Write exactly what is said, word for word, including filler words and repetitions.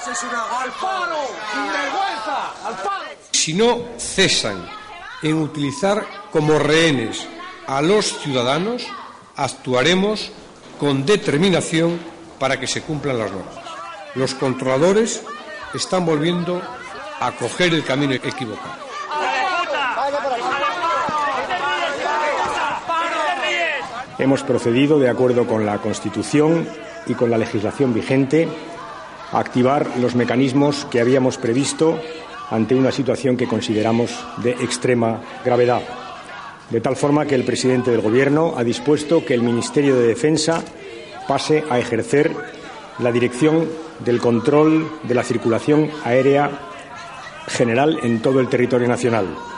¡Al paro! ¡Sinvergüenza! ¡Al paro! Si no cesan en utilizar como rehenes a los ciudadanos, actuaremos con determinación para que se cumplan las normas. Los controladores están volviendo a coger el camino equivocado. Hemos procedido, de acuerdo con la Constitución y con la legislación vigente, a activar los mecanismos que habíamos previsto ante una situación que consideramos de extrema gravedad. De tal forma que el presidente del Gobierno ha dispuesto que el Ministerio de Defensa pase a ejercer la dirección del control de la circulación aérea general en todo el territorio nacional.